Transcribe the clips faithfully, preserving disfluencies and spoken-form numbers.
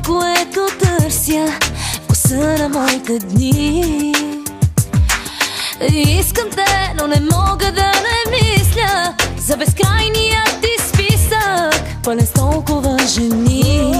което търся, вкуса на моите дни. Искам те, но не мога да не мисля за безкрайния ти списък, пълен с толкова жени.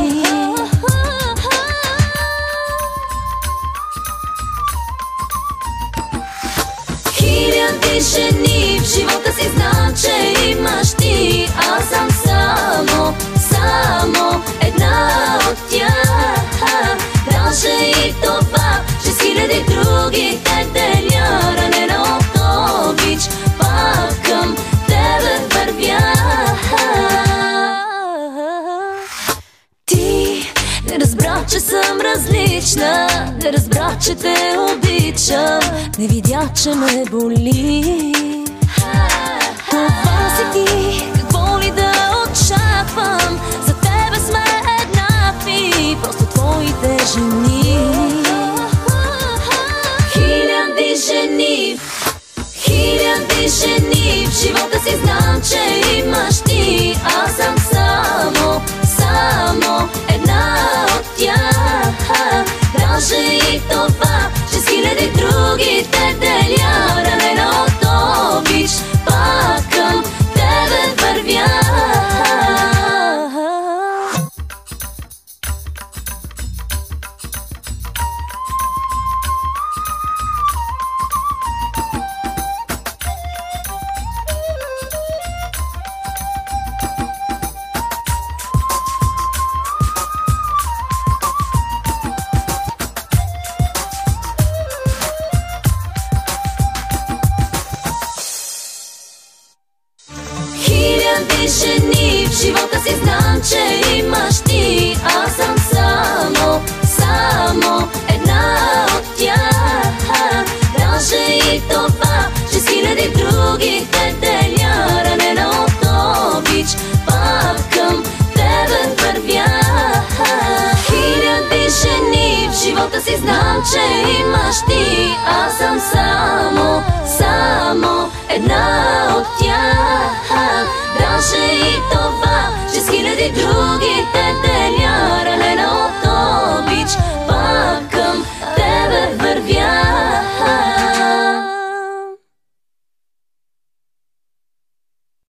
Хиляди жени в живота си знам, че имаш ти. Аз съм само, само една от тях. Даже и това, че с хиляди други те деля, ранена от обич, пак към тебе вървя. Ти не разбра, че съм различна, не разбра, че те обичам, не видя, че ме боли. Това си ти, какво ли да очаквам, за тебе сме еднакви, просто твоите жени. Хиляди жени, хиляди жени в живота си знам, че имаш ти. Аз съм само, само една от тях. Даже и това, че с хиляди други те деля, ранена от обич, пак към тебе вървя. Хиляди жени в живота си знам, че имаш ти. Аз съм само, само една от тях. Даже и това, че с хиляди други те деля, ранена от обич, пак към тебе вървя. Хиляди жени в живота си знам, че имаш ти. Аз съм само, само една от тях.